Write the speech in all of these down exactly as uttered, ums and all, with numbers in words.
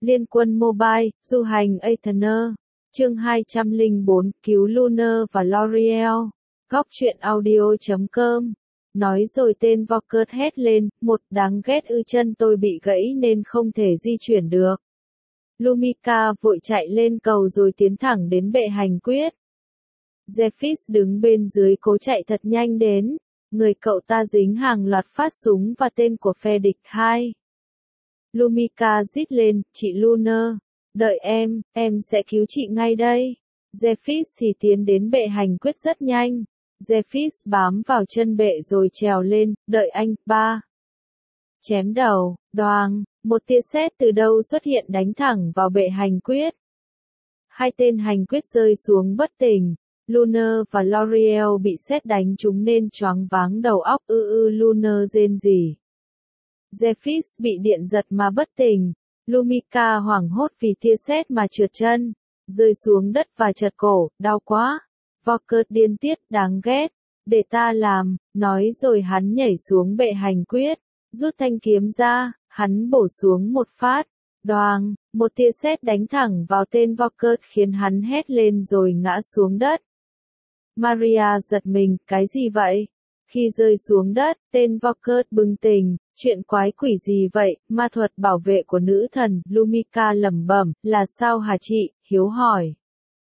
Liên quân Mobile, du hành Aetherner. Chương hai trăm lẻ bốn, cứu Lunar và L'Oreal. Góc truyện audio chấm com. Nói rồi tên Walker hét lên, một đáng ghét ư, chân tôi bị gãy nên không thể di chuyển được. Lumika vội chạy lên cầu rồi tiến thẳng đến bệ hành quyết. Zephyr đứng bên dưới cố chạy thật nhanh đến. Người cậu ta dính hàng loạt phát súng và tên của phe địch hai. Lumika rít lên, chị Lunar, đợi em, em sẽ cứu chị ngay đây. Zephyr thì tiến đến bệ hành quyết rất nhanh. Zephyr bám vào chân bệ rồi trèo lên, đợi anh, ba. Chém đầu, đoàng, một tia sét từ đâu xuất hiện đánh thẳng vào bệ hành quyết. Hai tên hành quyết rơi xuống bất tỉnh. Lunar và L'Oreal bị sét đánh trúng nên choáng váng đầu óc, ư ư Lunar rên rỉ. Zephyr bị điện giật mà bất tỉnh. Lumika hoảng hốt vì tia sét mà trượt chân, rơi xuống đất và chật cổ, đau quá. Walker điên tiết, đáng ghét, để ta làm, nói rồi hắn nhảy xuống bệ hành quyết, rút thanh kiếm ra, hắn bổ xuống một phát, đoàng, một tia sét đánh thẳng vào tên Walker khiến hắn hét lên rồi ngã xuống đất. Maria giật mình, cái gì vậy? Khi rơi xuống đất, tên Walker bừng tỉnh, chuyện quái quỷ gì vậy, ma thuật bảo vệ của nữ thần, Lumika lẩm bẩm, là sao hả chị, hiếu hỏi.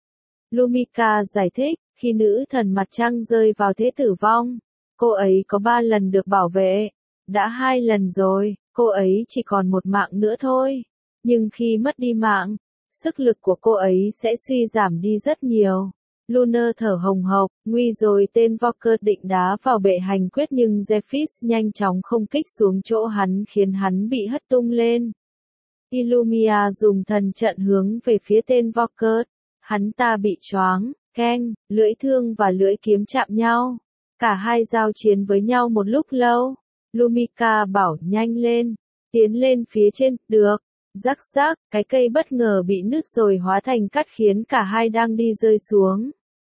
Lumika giải thích, khi nữ thần mặt trăng rơi vào thế tử vong, cô ấy có ba lần được bảo vệ, đã hai lần rồi, cô ấy chỉ còn một mạng nữa thôi, nhưng khi mất đi mạng, sức lực của cô ấy sẽ suy giảm đi rất nhiều. Lunar thở hồng hộc, nguy rồi, tên Walker định đá vào bệ hành quyết nhưng Zephyr nhanh chóng không kích xuống chỗ hắn khiến hắn bị hất tung lên. Illumia dùng thần trận hướng về phía tên Walker, hắn ta bị choáng, keng, lưỡi thương và lưỡi kiếm chạm nhau. Cả hai giao chiến với nhau một lúc lâu. Lumika bảo nhanh lên, tiến lên phía trên, được. Rắc rắc, cái cây bất ngờ bị nứt rồi hóa thành cát khiến cả hai đang đi rơi xuống.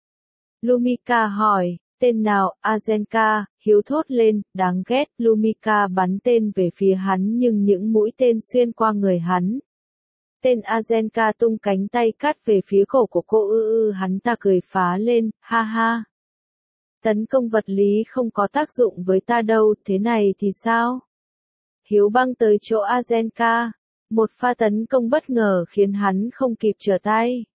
Lumika hỏi, tên nào, Azenka, hiếu thốt lên, đáng ghét, Lumika bắn tên về phía hắn nhưng những mũi tên xuyên qua người hắn. Tên Azenka tung cánh tay cắt về phía cổ của cô, ư ư hắn ta cười phá lên, ha ha. Tấn công vật lý không có tác dụng với ta đâu, thế này thì sao? Hiếu băng tới chỗ Azenka. Một pha tấn công bất ngờ khiến hắn không kịp trở tay.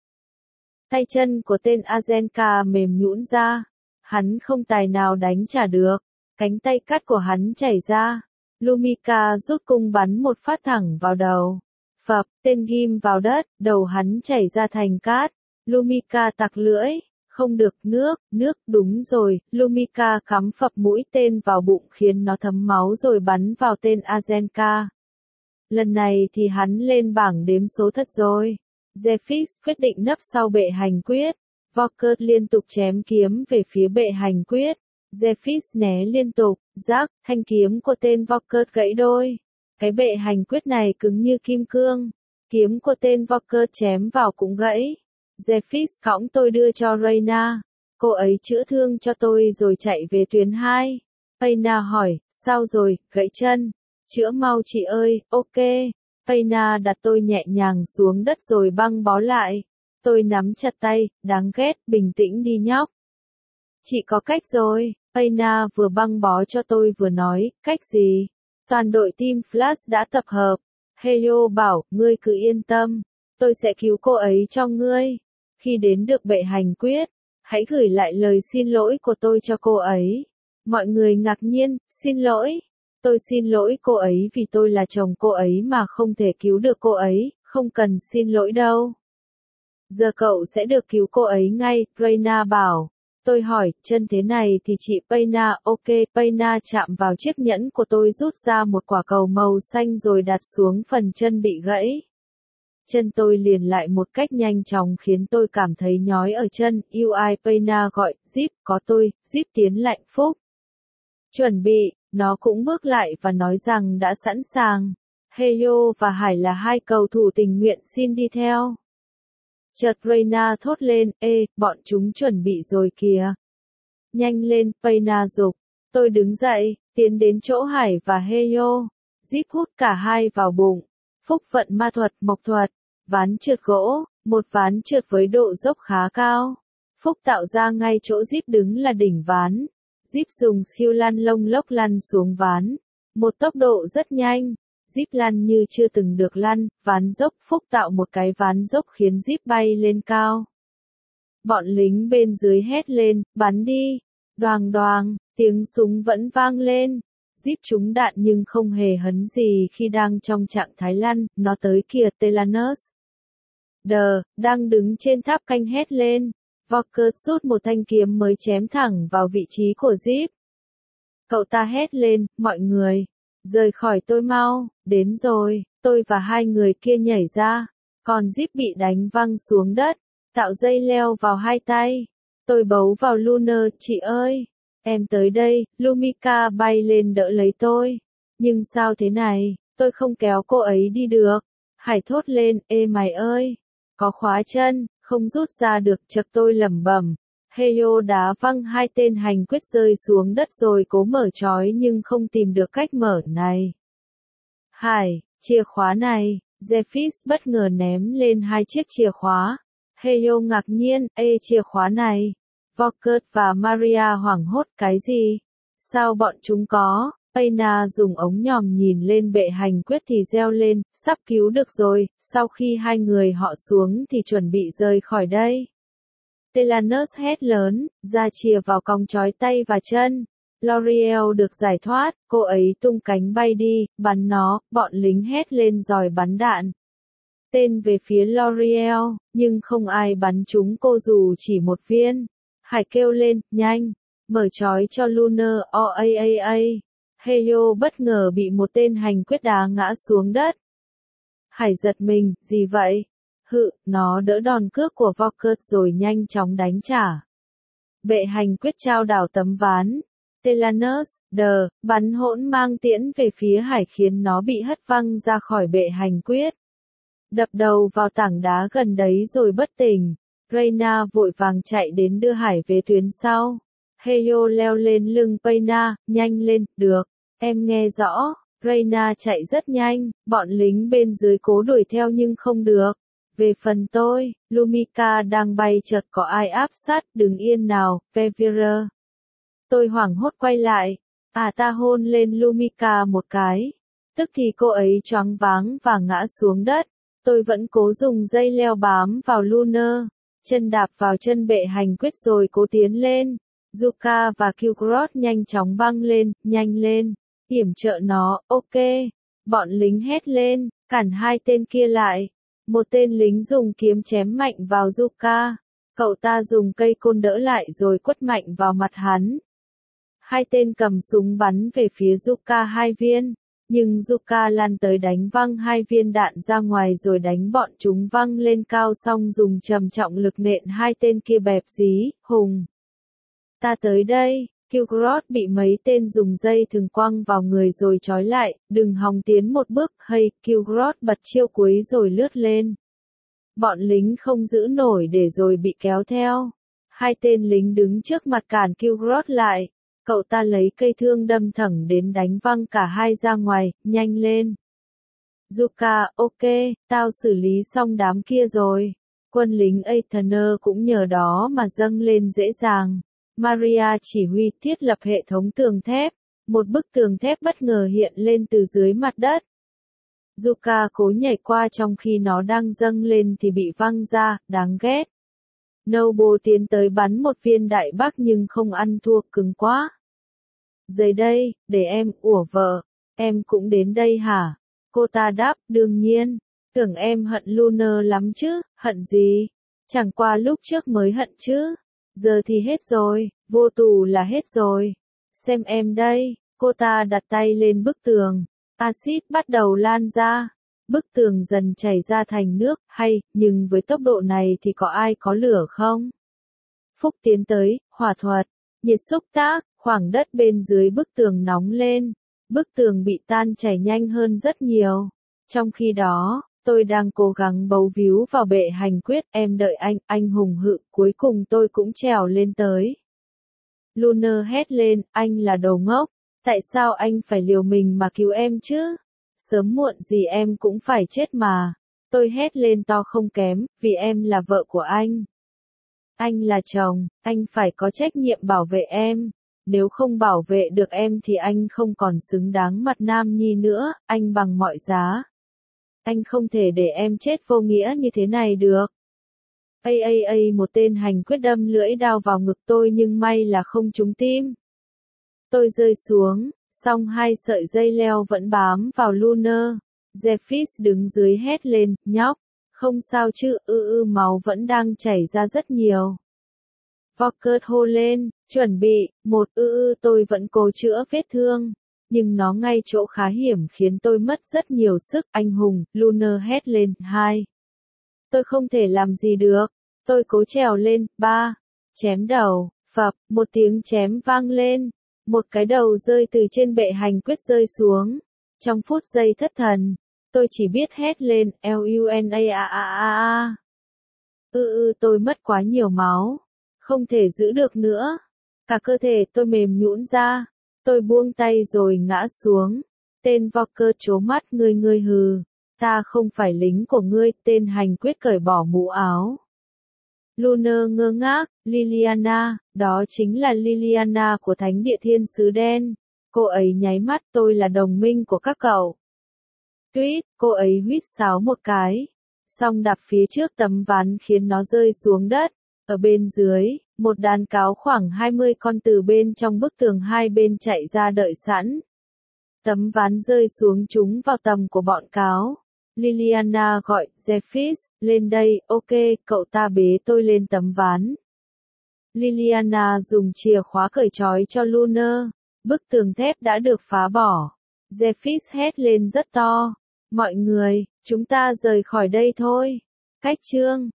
Tay chân của tên Azenka mềm nhũn ra. Hắn không tài nào đánh trả được. Cánh tay cắt của hắn chảy ra. Lumika rút cung bắn một phát thẳng vào đầu. Phập, tên ghim vào đất, đầu hắn chảy ra thành cát. Lumika tặc lưỡi. Không được, nước, nước, đúng rồi. Lumika cắm phập mũi tên vào bụng khiến nó thấm máu rồi bắn vào tên Azenka. Lần này thì hắn lên bảng đếm số thật rồi. Zephyr quyết định nấp sau bệ hành quyết. Walker liên tục chém kiếm về phía bệ hành quyết. Zephyr né liên tục, rắc, thanh kiếm của tên Walker gãy đôi. Cái bệ hành quyết này cứng như kim cương. Kiếm của tên Walker chém vào cũng gãy. Zephyr cõng tôi đưa cho Reyna. Cô ấy chữa thương cho tôi rồi chạy về tuyến hai. Payna hỏi, sao rồi, gãy chân? Chữa mau chị ơi, ok. Payna đặt tôi nhẹ nhàng xuống đất rồi băng bó lại. Tôi nắm chặt tay, đáng ghét, bình tĩnh đi nhóc. Chị có cách rồi. Payna vừa băng bó cho tôi vừa nói, cách gì? Toàn đội team Flash đã tập hợp. Heyo bảo, ngươi cứ yên tâm. Tôi sẽ cứu cô ấy cho ngươi. Khi đến được bệ hành quyết, hãy gửi lại lời xin lỗi của tôi cho cô ấy. Mọi người ngạc nhiên, xin lỗi. Tôi xin lỗi cô ấy vì tôi là chồng cô ấy mà không thể cứu được cô ấy, không cần xin lỗi đâu. Giờ cậu sẽ được cứu cô ấy ngay, Reyna bảo. Tôi hỏi, chân thế này thì chị Payna, ok, Payna chạm vào chiếc nhẫn của tôi rút ra một quả cầu màu xanh rồi đặt xuống phần chân bị gãy. Chân tôi liền lại một cách nhanh chóng khiến tôi cảm thấy nhói ở chân, u i Payna gọi, Zip, có tôi, Zip tiến lạnh phúc. Chuẩn bị. Nó cũng bước lại và nói rằng đã sẵn sàng. Heyo và Hải là hai cầu thủ tình nguyện xin đi theo. Chợt Reyna thốt lên, ê, bọn chúng chuẩn bị rồi kìa. Nhanh lên, Payna giục. Tôi đứng dậy, tiến đến chỗ Hải và Heyo. Zip hút cả hai vào bụng. phúc vận ma thuật, mộc thuật, ván trượt gỗ, một ván trượt với độ dốc khá cao. Phúc tạo ra ngay chỗ Zip đứng là đỉnh ván. Zip dùng skill lăn lông lốc lăn xuống ván. Một tốc độ rất nhanh. Zip lăn như chưa từng được lăn, ván dốc. Phúc tạo một cái ván dốc khiến Zip bay lên cao. Bọn lính bên dưới hét lên, bắn đi. Đoàng đoàng, tiếng súng vẫn vang lên. Zip trúng đạn nhưng không hề hấn gì khi đang trong trạng thái lăn, nó tới kìa Telanus. Đờ, đang đứng trên tháp canh hét lên. Volker rút một thanh kiếm mới chém thẳng vào vị trí của Zip. Cậu ta hét lên, mọi người, rời khỏi tôi mau, đến rồi, tôi và hai người kia nhảy ra, còn Zip bị đánh văng xuống đất, tạo dây leo vào hai tay. Tôi bấu vào Lunar, chị ơi, em tới đây, Lumika bay lên đỡ lấy tôi. Nhưng sao thế này, tôi không kéo cô ấy đi được. Hải thốt lên, ê mày ơi, có khóa chân, không rút ra được, chợt tôi lẩm bẩm. Heyo đá văng hai tên hành quyết rơi xuống đất rồi cố mở trói nhưng không tìm được cách mở này. Hải, chìa khóa này, Zephys bất ngờ ném lên hai chiếc chìa khóa. Heyo ngạc nhiên, ê chìa khóa này. Volker và Maria hoảng hốt, cái gì? Sao bọn chúng có? Paina dùng ống nhòm nhìn lên bệ hành quyết thì reo lên, sắp cứu được rồi, sau khi hai người họ xuống thì chuẩn bị rời khỏi đây. Telanus hét lớn, ra chìa vào còng trói tay và chân. L'Oreal được giải thoát, cô ấy tung cánh bay đi, bắn nó, bọn lính hét lên rồi bắn đạn. Tên về phía L'Oreal, nhưng không ai bắn trúng cô dù chỉ một viên. Hải kêu lên, nhanh, mở trói cho Lunar, oaaa. Heyo bất ngờ bị một tên hành quyết đá ngã xuống đất. Hải giật mình, gì vậy? Hự, nó đỡ đòn cước của Volker rồi nhanh chóng đánh trả. Bệ hành quyết trao đảo tấm ván. Telanus, đờ, bắn hỗn mang tiễn về phía Hải khiến nó bị hất văng ra khỏi bệ hành quyết. Đập đầu vào tảng đá gần đấy rồi bất tỉnh. Reyna vội vàng chạy đến đưa Hải về tuyến sau. Heyo leo lên lưng Paina, nhanh lên, được, em nghe rõ. Reyna chạy rất nhanh, bọn lính bên dưới cố đuổi theo nhưng không được. Về phần tôi, Lumika đang bay chợt có ai áp sát, đừng yên nào, Vevere. Tôi hoảng hốt quay lại, à ta hôn lên Lumika một cái. Tức thì cô ấy choáng váng và ngã xuống đất. Tôi vẫn cố dùng dây leo bám vào Lunar, chân đạp vào chân bệ hành quyết rồi cố tiến lên. Zuka và Kilgrot nhanh chóng băng lên, nhanh lên, yểm trợ nó, ok. Bọn lính hét lên, cản hai tên kia lại. Một tên lính dùng kiếm chém mạnh vào Zuka. Cậu ta dùng cây côn đỡ lại rồi quất mạnh vào mặt hắn. Hai tên cầm súng bắn về phía Zuka hai viên. Nhưng Zuka lăn tới đánh văng hai viên đạn ra ngoài rồi đánh bọn chúng văng lên cao xong dùng trầm trọng lực nện hai tên kia bẹp dí, hùng. Ta tới đây, Kilgrot bị mấy tên dùng dây thừng quăng vào người rồi trói lại, đừng hòng tiến một bước, hay, Kilgrot bật chiêu cuối rồi lướt lên. Bọn lính không giữ nổi để rồi bị kéo theo. Hai tên lính đứng trước mặt cản Kilgrot lại. Cậu ta lấy cây thương đâm thẳng đến đánh văng cả hai ra ngoài, nhanh lên. Zuka, ok, tao xử lý xong đám kia rồi. Quân lính Aetherner cũng nhờ đó mà dâng lên dễ dàng. Maria chỉ huy thiết lập hệ thống tường thép. Một bức tường thép bất ngờ hiện lên từ dưới mặt đất. Zuka cố nhảy qua trong khi nó đang dâng lên thì bị văng ra, đáng ghét. Noble tiến tới bắn một viên đại bác nhưng không ăn thua, cứng quá. Dưới đây, để em, ủa vợ, em cũng đến đây hả? Cô ta đáp, đương nhiên, tưởng em hận Lunar lắm chứ, hận gì? Chẳng qua lúc trước mới hận chứ, giờ thì hết rồi, vô tù là hết rồi. Xem em đây, cô ta đặt tay lên bức tường, axit bắt đầu lan ra, bức tường dần chảy ra thành nước, hay, nhưng với tốc độ này thì có ai có lửa không? Phúc tiến tới, hỏa thuật, nhiệt xúc tác. Khoảng đất bên dưới bức tường nóng lên, bức tường bị tan chảy nhanh hơn rất nhiều. Trong khi đó, tôi đang cố gắng bấu víu vào bệ hành quyết, em đợi anh, anh hùng hự, cuối cùng tôi cũng trèo lên tới. Lunar hét lên, anh là đồ ngốc, tại sao anh phải liều mình mà cứu em chứ? Sớm muộn gì em cũng phải chết mà. Tôi hét lên to không kém, vì em là vợ của anh. Anh là chồng, anh phải có trách nhiệm bảo vệ em. Nếu không bảo vệ được em thì anh không còn xứng đáng mặt nam nhi nữa, anh bằng mọi giá. Anh không thể để em chết vô nghĩa như thế này được. A a a một tên hành quyết đâm lưỡi đao vào ngực tôi nhưng may là không trúng tim. Tôi rơi xuống, song hai sợi dây leo vẫn bám vào Lunar. Jeffis đứng dưới hét lên, nhóc, không sao chứ, ư ư máu vẫn đang chảy ra rất nhiều. Walker hô lên, chuẩn bị, một ư ư tôi vẫn cố chữa vết thương. Nhưng nó ngay chỗ khá hiểm khiến tôi mất rất nhiều sức, anh hùng, Lunar hét lên, hai. Tôi không thể làm gì được. Tôi cố trèo lên, ba. Chém đầu, phập, một tiếng chém vang lên. Một cái đầu rơi từ trên bệ hành quyết rơi xuống. Trong phút giây thất thần, tôi chỉ biết hét lên, Lunaaa. Ư ư tôi mất quá nhiều máu. Không thể giữ được nữa. Cả cơ thể tôi mềm nhũn ra. Tôi buông tay rồi ngã xuống. Tên Walker trố mắt ngươi ngươi hừ. Ta không phải lính của ngươi, tên hành quyết cởi bỏ mũ áo. Lunar ngơ ngác, Liliana, đó chính là Liliana của Thánh địa Thiên sứ đen. Cô ấy nháy mắt, tôi là đồng minh của các cậu. Tuyết, cô ấy huýt sáo một cái. Xong đạp phía trước tấm ván khiến nó rơi xuống đất. Ở bên dưới, một đàn cáo khoảng hai mươi con từ bên trong bức tường hai bên chạy ra đợi sẵn. Tấm ván rơi xuống chúng vào tầm của bọn cáo. Liliana gọi, Jeffis, lên đây, ok, cậu ta bế tôi lên tấm ván. Liliana dùng chìa khóa cởi trói cho Lunar. Bức tường thép đã được phá bỏ. Jeffis hét lên rất to. Mọi người, chúng ta rời khỏi đây thôi. Cách chương